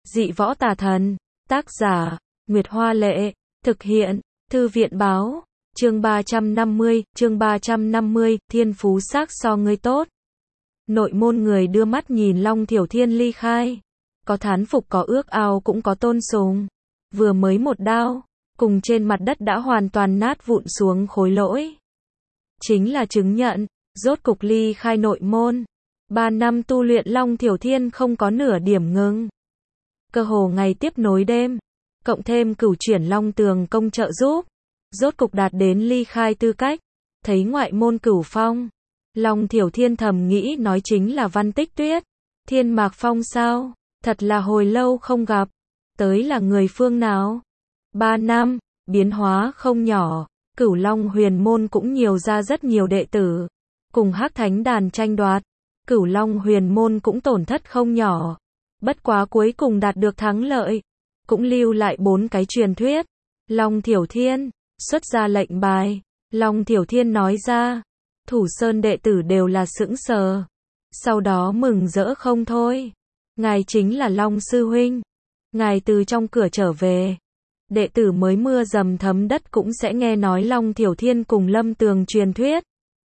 Dị võ tà thần. Tác giả, Nguyệt Hoa Lệ. Thực hiện, Thư viện Báo. Chương 350, thiên phú xác so ngươi tốt. Nội môn người đưa mắt nhìn Long Thiểu Thiên ly khai. Có thán phục có ước ao cũng có tôn sùng. Vừa mới một đao, cùng trên mặt đất đã hoàn toàn nát vụn xuống khối lỗi. Chính là chứng nhận, rốt cục ly khai nội môn. 3 năm tu luyện Long Thiểu Thiên không có nửa điểm ngừng. Cơ hồ ngày tiếp nối đêm, cộng thêm cửu chuyển Long Tường công trợ giúp, rốt cục đạt đến ly khai tư cách. Thấy ngoại môn cửu phong, Long Thiểu Thiên thầm nghĩ nói chính là Văn Tích Tuyết. Thiên Mạc Phong sao? Thật là hồi lâu không gặp. Tới là người phương nào? 3 năm, biến hóa không nhỏ. Cửu Long huyền môn cũng nhiều ra rất nhiều đệ tử. Cùng Hắc Thánh đàn tranh đoạt, Cửu Long huyền môn cũng tổn thất không nhỏ. Bất quá cuối cùng đạt được thắng lợi, cũng lưu lại 4 cái truyền thuyết. Long Thiểu Thiên xuất ra lệnh bài. Long Thiểu Thiên nói ra, Thủ Sơn đệ tử đều là sững sờ. Sau đó mừng rỡ không thôi. Ngài chính là Long sư huynh. Ngài từ trong cửa trở về, đệ tử mới mưa dầm thấm đất cũng sẽ nghe nói Long Thiểu Thiên cùng Lâm Tường truyền thuyết.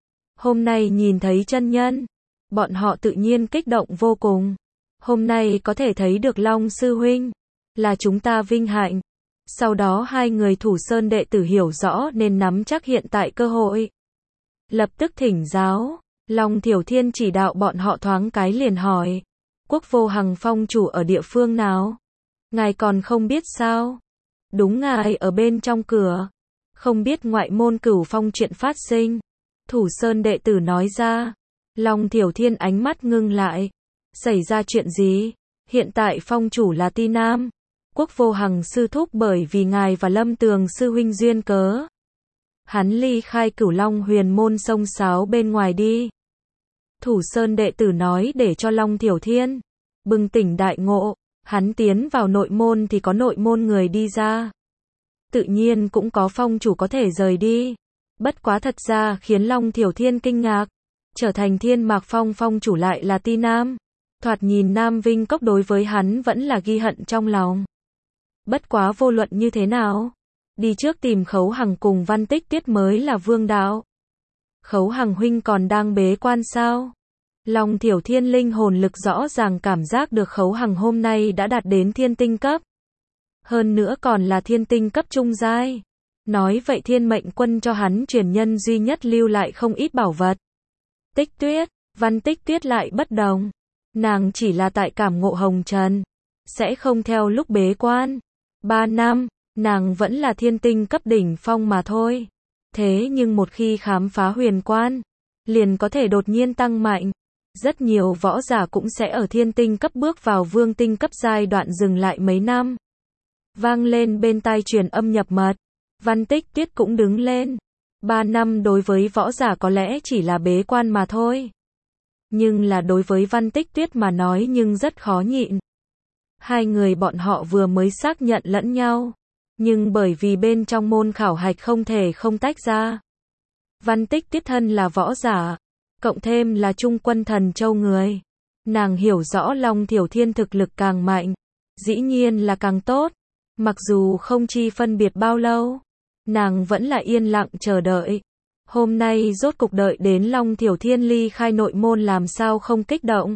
Hôm nay nhìn thấy chân nhân, bọn họ tự nhiên kích động vô cùng. Hôm nay có thể thấy được Long sư huynh, là chúng ta vinh hạnh. Sau đó hai người Thủ Sơn đệ tử hiểu rõ nên nắm chắc hiện tại cơ hội. Lập tức thỉnh giáo. Long Thiểu Thiên chỉ đạo bọn họ thoáng cái liền hỏi, Quốc Vô Hằng phong chủ ở địa phương nào? Ngài còn không biết sao? Đúng, ngài ở bên trong cửa. Không biết ngoại môn cửu phong chuyện phát sinh. Thủ Sơn đệ tử nói ra. Long Thiểu Thiên ánh mắt ngưng lại. Xảy ra chuyện gì? Hiện tại phong chủ là Ti Nam. Quốc Vô Hằng sư thúc bởi vì ngài và Lâm Tường sư huynh duyên cớ. Hắn ly khai Cửu Long huyền môn sông sáo bên ngoài đi. Thủ Sơn đệ tử nói để cho Long Thiểu Thiên bừng tỉnh đại ngộ. Hắn tiến vào nội môn thì có nội môn người đi ra. Tự nhiên cũng có phong chủ có thể rời đi. Bất quá thật ra khiến Long Thiểu Thiên kinh ngạc. Trở thành Thiên Mạc Phong phong chủ lại là Ti Nam. Thoạt nhìn Nam Vinh Cốc đối với hắn vẫn là ghi hận trong lòng. Bất quá vô luận như thế nào, đi trước tìm Khấu Hằng cùng Văn Tích Tuyết mới là vương đạo. Khấu Hằng huynh còn đang bế quan sao? Long Thiểu Thiên linh hồn lực rõ ràng cảm giác được Khấu Hằng hôm nay đã đạt đến thiên tinh cấp. Hơn nữa còn là thiên tinh cấp trung giai. Nói vậy Thiên Mệnh Quân cho hắn truyền nhân duy nhất lưu lại không ít bảo vật. Tích Tuyết, Văn Tích Tuyết lại bất đồng. Nàng chỉ là tại cảm ngộ hồng trần, sẽ không theo lúc bế quan. 3 năm, nàng vẫn là thiên tinh cấp đỉnh phong mà thôi. Thế nhưng một khi khám phá huyền quan, liền có thể đột nhiên tăng mạnh. Rất nhiều võ giả cũng sẽ ở thiên tinh cấp bước vào vương tinh cấp giai đoạn dừng lại mấy năm. Vang lên bên tai truyền âm nhập mật. Văn Tích Tuyết cũng đứng lên. 3 năm đối với võ giả có lẽ chỉ là bế quan mà thôi. Nhưng là đối với Văn Tích Tuyết mà nói nhưng rất khó nhịn. Hai người bọn họ vừa mới xác nhận lẫn nhau. Nhưng bởi vì bên trong môn khảo hạch không thể không tách ra. Văn Tích Tuyết thân là võ giả, cộng thêm là Trung Quân Thần Châu người. Nàng hiểu rõ Long Thiểu Thiên thực lực càng mạnh, dĩ nhiên là càng tốt. Mặc dù không chi phân biệt bao lâu, nàng vẫn là yên lặng chờ đợi. Hôm nay rốt cục đợi đến Long Thiểu Thiên ly khai nội môn làm sao không kích động.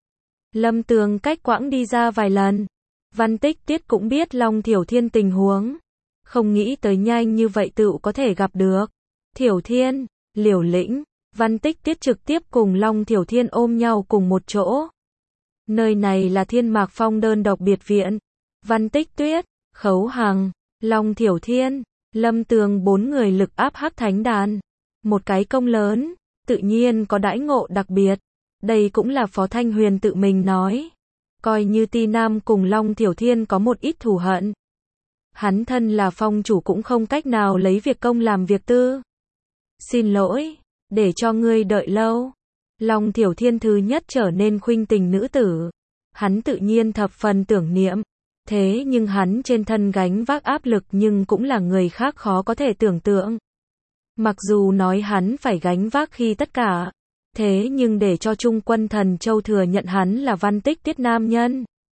Lâm Tường cách quãng đi ra vài lần. Văn Tích Tuyết cũng biết Long Thiểu Thiên tình huống. Không nghĩ tới nhanh như vậy tựu có thể gặp được. Thiểu Thiên, liều lĩnh. Văn Tích Tuyết trực tiếp cùng Long Thiểu Thiên ôm nhau cùng một chỗ. Nơi này là Thiên Mạc Phong đơn độc biệt viện. Văn Tích Tuyết, Khấu Hằng, Long Thiểu Thiên, Lâm Tường 4 người lực áp Hắc Thánh đàn. Một cái công lớn, tự nhiên có đãi ngộ đặc biệt. Đây cũng là Phó Thanh Huyền tự mình nói. Coi như Ti Nam cùng Long Thiểu Thiên có một ít thù hận. Hắn thân là phong chủ cũng không cách nào lấy việc công làm việc tư. Xin lỗi, để cho ngươi đợi lâu. Long Thiểu Thiên thứ nhất trở nên khuynh tình nữ tử. Hắn tự nhiên thập phần tưởng niệm. Thế nhưng hắn trên thân gánh vác áp lực nhưng cũng là người khác khó có thể tưởng tượng. Mặc dù nói hắn phải gánh vác khi tất cả. Thế nhưng để cho Trung Quân Thần Châu thừa nhận hắn là Văn Tích Tuyết nam nhân.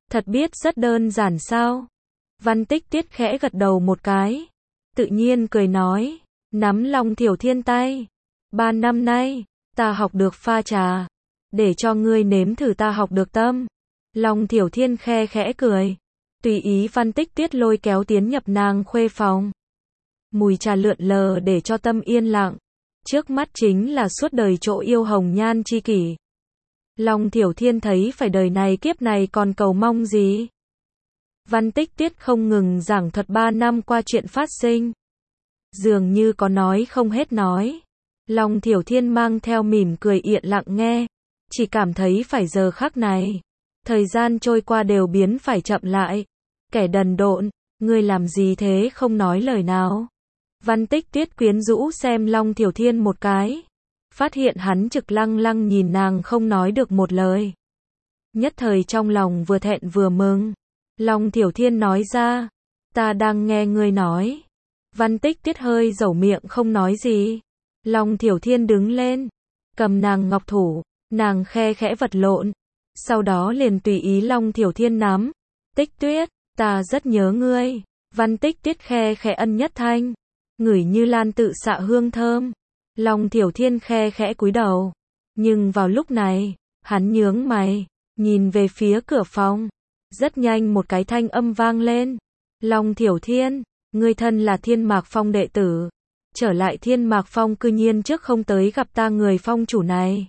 Thật biết rất đơn giản sao? Văn Tích Tuyết khẽ gật đầu một cái. Tự nhiên cười nói. Nắm Long Thiểu Thiên tay. 3 năm nay, ta học được pha trà. Để cho ngươi nếm thử ta học được tâm. Long Thiểu Thiên khe khẽ cười. Tùy ý Văn Tích Tuyết lôi kéo tiến nhập nàng khuê phòng. Mùi trà lượn lờ để cho tâm yên lặng. Trước mắt chính là suốt đời chỗ yêu hồng nhan chi kỷ. Long Thiểu Thiên thấy phải đời này kiếp này còn cầu mong gì. Văn Tích Tuyết không ngừng giảng thuật 3 năm qua chuyện phát sinh. Dường như có nói không hết nói. Long Thiểu Thiên mang theo mỉm cười yên lặng nghe. Chỉ cảm thấy phải giờ khắc này. Thời gian trôi qua đều biến phải chậm lại. Kẻ đần độn, ngươi làm gì thế không nói lời nào. Văn Tích Tuyết quyến rũ xem Long Thiểu Thiên một cái. Phát hiện hắn trực lăng lăng nhìn nàng không nói được một lời. Nhất thời trong lòng vừa thẹn vừa mừng. Long Thiểu Thiên nói ra. Ta đang nghe ngươi nói. Văn Tích Tuyết hơi dẩu miệng không nói gì. Long Thiểu Thiên đứng lên. Cầm nàng ngọc thủ. Nàng khe khẽ vật lộn. Sau đó liền tùy ý Long Thiểu Thiên nắm. Tích Tuyết, ta rất nhớ ngươi. Văn Tích Tuyết khe khẽ ân nhất thanh. Ngửi như lan tự xạ hương thơm. Long Thiểu Thiên khe khẽ cúi đầu. Nhưng vào lúc này, hắn nhướng mày, nhìn về phía cửa phòng. Rất nhanh một cái thanh âm vang lên. Long Thiểu Thiên, ngươi thân là Thiên Mạc Phong đệ tử. Trở lại Thiên Mạc Phong cư nhiên trước không tới gặp ta người phong chủ này.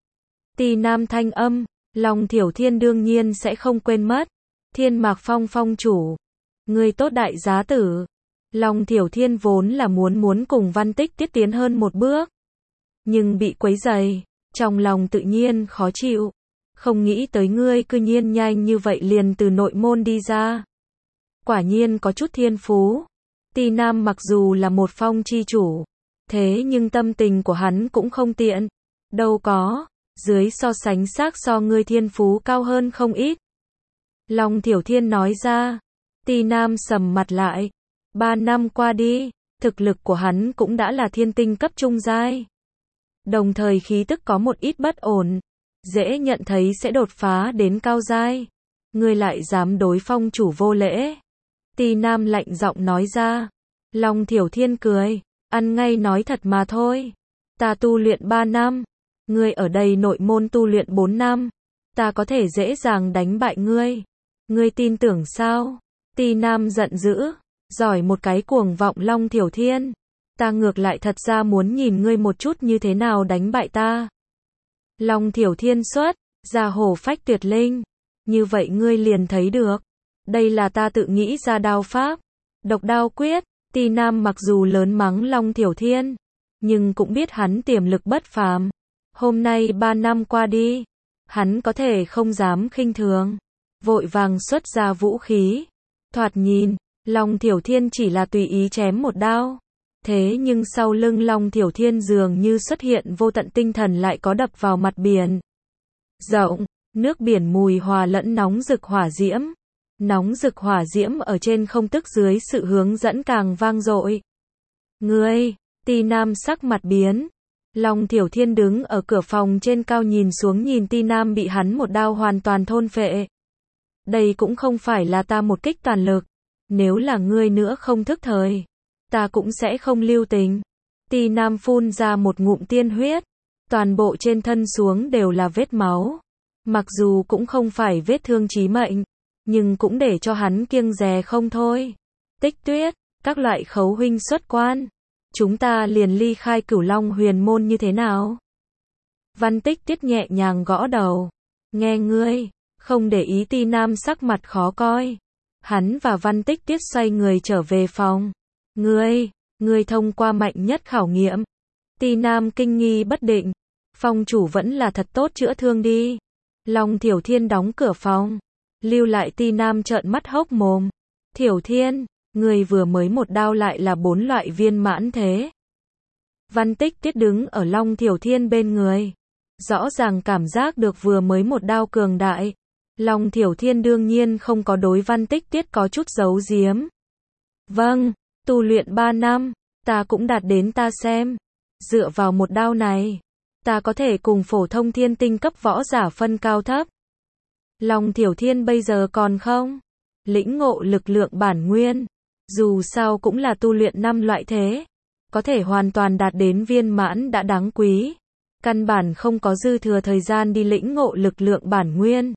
Tì nam thanh âm, Long Thiểu Thiên đương nhiên sẽ không quên mất. Thiên Mạc Phong phong chủ. Ngươi tốt đại giá tử. Long Thiểu Thiên vốn là muốn cùng Văn Tích Tuyết tiến hơn một bước. Nhưng bị quấy rầy, trong lòng tự nhiên khó chịu. Không nghĩ tới ngươi cư nhiên nhanh như vậy liền từ nội môn đi ra. Quả nhiên có chút thiên phú. Tì Nam mặc dù là một phong chi chủ. Thế nhưng tâm tình của hắn cũng không tiện. Đâu có, dưới so sánh xác so ngươi thiên phú cao hơn không ít. Long Thiểu Thiên nói ra. Tì Nam sầm mặt lại. 3 năm qua đi, thực lực của hắn cũng đã là thiên tinh cấp trung giai. Đồng thời khí tức có một ít bất ổn, dễ nhận thấy sẽ đột phá đến cao giai. Ngươi lại dám đối phong chủ vô lễ. Tì Nam lạnh giọng nói ra. Long Thiểu Thiên cười, ăn ngay nói thật mà thôi. Ta tu luyện 3 năm, ngươi ở đây nội môn tu luyện 4 năm, ta có thể dễ dàng đánh bại ngươi. Ngươi tin tưởng sao? Tì Nam giận dữ. Giỏi một cái cuồng vọng Long Thiểu Thiên. Ta ngược lại thật ra muốn nhìn ngươi một chút như thế nào đánh bại ta. Long Thiểu Thiên xuất ra hổ phách tuyệt linh. Như vậy ngươi liền thấy được. Đây là ta tự nghĩ ra đao pháp. Độc đao quyết. Tì Nam mặc dù lớn mắng Long Thiểu Thiên, nhưng cũng biết hắn tiềm lực bất phàm. Hôm nay 3 năm qua đi, hắn có thể không dám khinh thường. Vội vàng xuất ra vũ khí. Thoạt nhìn, Long Thiểu Thiên chỉ là tùy ý chém một đao. Thế nhưng sau lưng Long Thiểu Thiên dường như xuất hiện vô tận tinh thần lại có đập vào mặt biển. Rộng, nước biển mùi hòa lẫn nóng rực hỏa diễm. Nóng rực hỏa diễm ở trên không tức dưới sự hướng dẫn càng vang dội. Ngươi, Tì Nam sắc mặt biến. Long Thiểu Thiên đứng ở cửa phòng trên cao nhìn xuống nhìn Tì Nam bị hắn một đao hoàn toàn thôn phệ. Đây cũng không phải là ta một kích toàn lực. Nếu là ngươi nữa không thức thời, ta cũng sẽ không lưu tình. Tì Nam phun ra một ngụm tiên huyết. Toàn bộ trên thân xuống đều là vết máu. Mặc dù cũng không phải vết thương chí mệnh, nhưng cũng để cho hắn kiêng dè không thôi. Tích Tuyết, các loại khấu huynh xuất quan. Chúng ta liền ly khai Cửu Long Huyền Môn như thế nào? Văn Tích Tuyết nhẹ nhàng gõ đầu. Nghe ngươi, không để ý Tì Nam sắc mặt khó coi. Hắn và Văn Tích Tuyết xoay người trở về phòng. Ngươi thông qua mạnh nhất khảo nghiệm. Tì Nam kinh nghi bất định. Phong chủ vẫn là thật tốt chữa thương đi. Long Thiểu Thiên đóng cửa phòng. Lưu lại Tì Nam trợn mắt hốc mồm. Thiểu Thiên, ngươi vừa mới một đao lại là 4 loại viên mãn thế. Văn Tích Tuyết đứng ở Long Thiểu Thiên bên người. Rõ ràng cảm giác được vừa mới một đao cường đại. Long Thiểu Thiên đương nhiên không có đối Văn Tích Tuyết có chút giấu giếm. Vâng, tu luyện 3 năm, ta cũng đạt đến ta xem. Dựa vào một đao này, ta có thể cùng phổ thông thiên tinh cấp võ giả phân cao thấp. Long Thiểu Thiên bây giờ còn không lĩnh ngộ lực lượng bản nguyên, dù sao cũng là tu luyện 5 loại thế, có thể hoàn toàn đạt đến viên mãn đã đáng quý, căn bản không có dư thừa thời gian đi lĩnh ngộ lực lượng bản nguyên.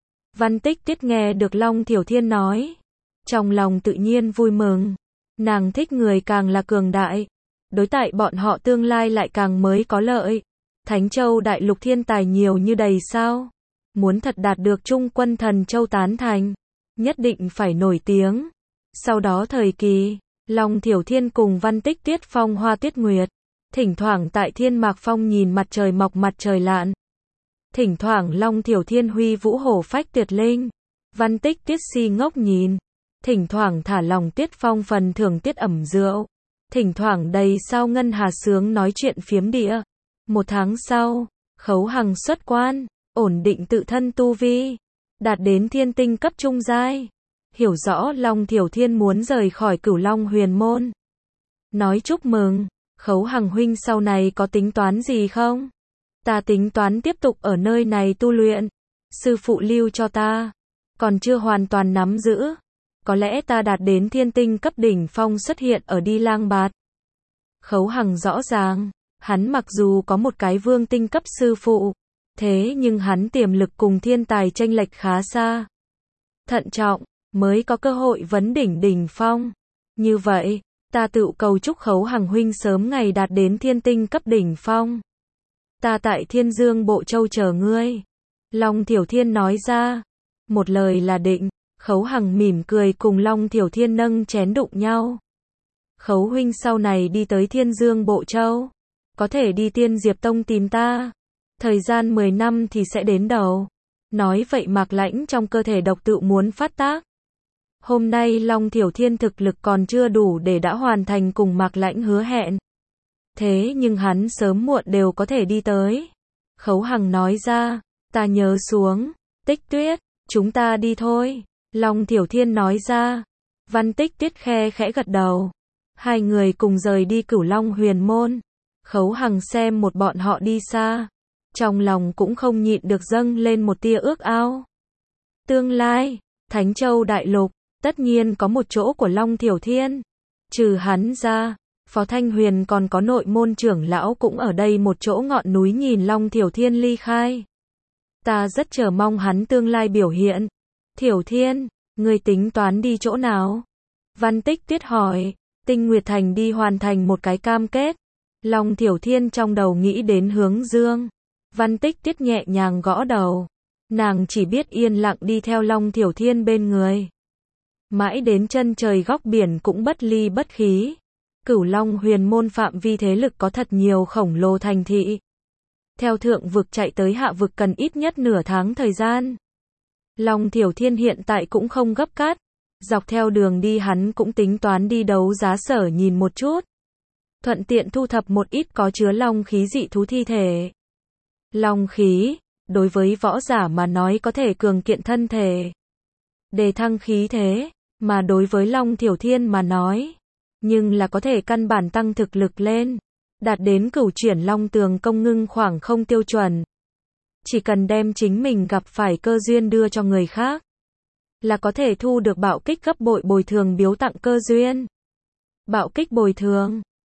Văn Tích Tuyết nghe được Long Thiểu Thiên nói, trong lòng tự nhiên vui mừng, nàng thích người càng là cường đại, đối tại bọn họ tương lai lại càng mới có lợi. Thánh Châu Đại Lục thiên tài nhiều như đầy sao? Muốn thật đạt được Trung Quân Thần Châu tán thành, nhất định phải nổi tiếng. Sau đó thời kỳ, Long Thiểu Thiên cùng Văn Tích Tuyết phong hoa tuyết nguyệt, thỉnh thoảng tại Thiên Mạc Phong nhìn mặt trời mọc mặt trời lặn. Thỉnh thoảng Long Thiểu Thiên huy vũ hổ phách tuyệt linh, Văn Tích Tuyết si ngốc nhìn. Thỉnh thoảng thả lòng Tuyết Phong phần thưởng tiết ẩm rượu. Thỉnh thoảng đầy sao ngân hà sướng nói chuyện phiếm địa. 1 tháng sau, Khấu Hằng xuất quan, ổn định tự thân tu vi, đạt đến thiên tinh cấp trung giai. Hiểu rõ Long Thiểu Thiên muốn rời khỏi Cửu Long Huyền Môn. Nói chúc mừng, Khấu Hằng huynh sau này có tính toán gì không? Ta tính toán tiếp tục ở nơi này tu luyện. Sư phụ lưu cho ta, còn chưa hoàn toàn nắm giữ. Có lẽ ta đạt đến thiên tinh cấp đỉnh phong xuất hiện ở Đi Lang Bạt. Khấu Hằng rõ ràng, hắn mặc dù có một cái vương tinh cấp sư phụ, thế nhưng hắn tiềm lực cùng thiên tài chênh lệch khá xa. Thận trọng, mới có cơ hội vấn đỉnh đỉnh phong. Như vậy, ta tự cầu chúc Khấu Hằng huynh sớm ngày đạt đến thiên tinh cấp đỉnh phong. Ta tại Thiên Dương Bộ Châu chờ ngươi. Long Thiểu Thiên nói ra, một lời là định. Khấu Hằng mỉm cười cùng Long Thiểu Thiên nâng chén đụng nhau. Khấu huynh sau này đi tới Thiên Dương Bộ Châu, có thể đi Tiên Diệp Tông tìm ta. Thời gian 10 năm thì sẽ đến đầu. Nói vậy Mạc Lãnh trong cơ thể độc tự muốn phát tác. Hôm nay Long Thiểu Thiên thực lực còn chưa đủ để đã hoàn thành cùng Mạc Lãnh hứa hẹn. Thế nhưng hắn sớm muộn đều có thể đi tới. Khấu Hằng nói ra, ta nhớ xuống. Tích Tuyết, chúng ta đi thôi. Long Thiểu Thiên nói ra. Văn Tích Tuyết khe khẽ gật đầu. Hai người cùng rời đi Cửu Long Huyền Môn. Khấu Hằng xem một bọn họ đi xa, trong lòng cũng không nhịn được dâng lên một tia ước ao. Tương lai, Thánh Châu Đại Lục, tất nhiên có một chỗ của Long Thiểu Thiên. Trừ hắn ra, Phó Thanh Huyền còn có nội môn trưởng lão cũng ở đây một chỗ ngọn núi nhìn Long Thiểu Thiên ly khai. Ta rất chờ mong hắn tương lai biểu hiện. Thiểu Thiên, ngươi tính toán đi chỗ nào? Văn Tích Tuyết hỏi. Tinh Nguyệt Thành đi hoàn thành một cái cam kết. Long Thiểu Thiên trong đầu nghĩ đến hướng dương. Văn Tích Tuyết nhẹ nhàng gõ đầu. Nàng chỉ biết yên lặng đi theo Long Thiểu Thiên bên người. Mãi đến chân trời góc biển cũng bất ly bất khí. Cửu Long Huyền Môn phạm vi thế lực có thật nhiều khổng lồ thành thị. Theo thượng vực chạy tới hạ vực cần ít nhất nửa tháng thời gian. Long Thiểu Thiên hiện tại cũng không gấp gáp. Dọc theo đường đi hắn cũng tính toán đi đấu giá sở nhìn một chút. Thuận tiện thu thập một ít có chứa long khí dị thú thi thể. Long khí, đối với võ giả mà nói có thể cường kiện thân thể, đề thăng khí thế, mà đối với Long Thiểu Thiên mà nói, nhưng là có thể căn bản tăng thực lực lên, đạt đến cửu chuyển long tường công ngưng khoảng không tiêu chuẩn. Chỉ cần đem chính mình gặp phải cơ duyên đưa cho người khác, là có thể thu được bạo kích gấp bội bồi thường biếu tặng cơ duyên. Bạo kích bồi thường,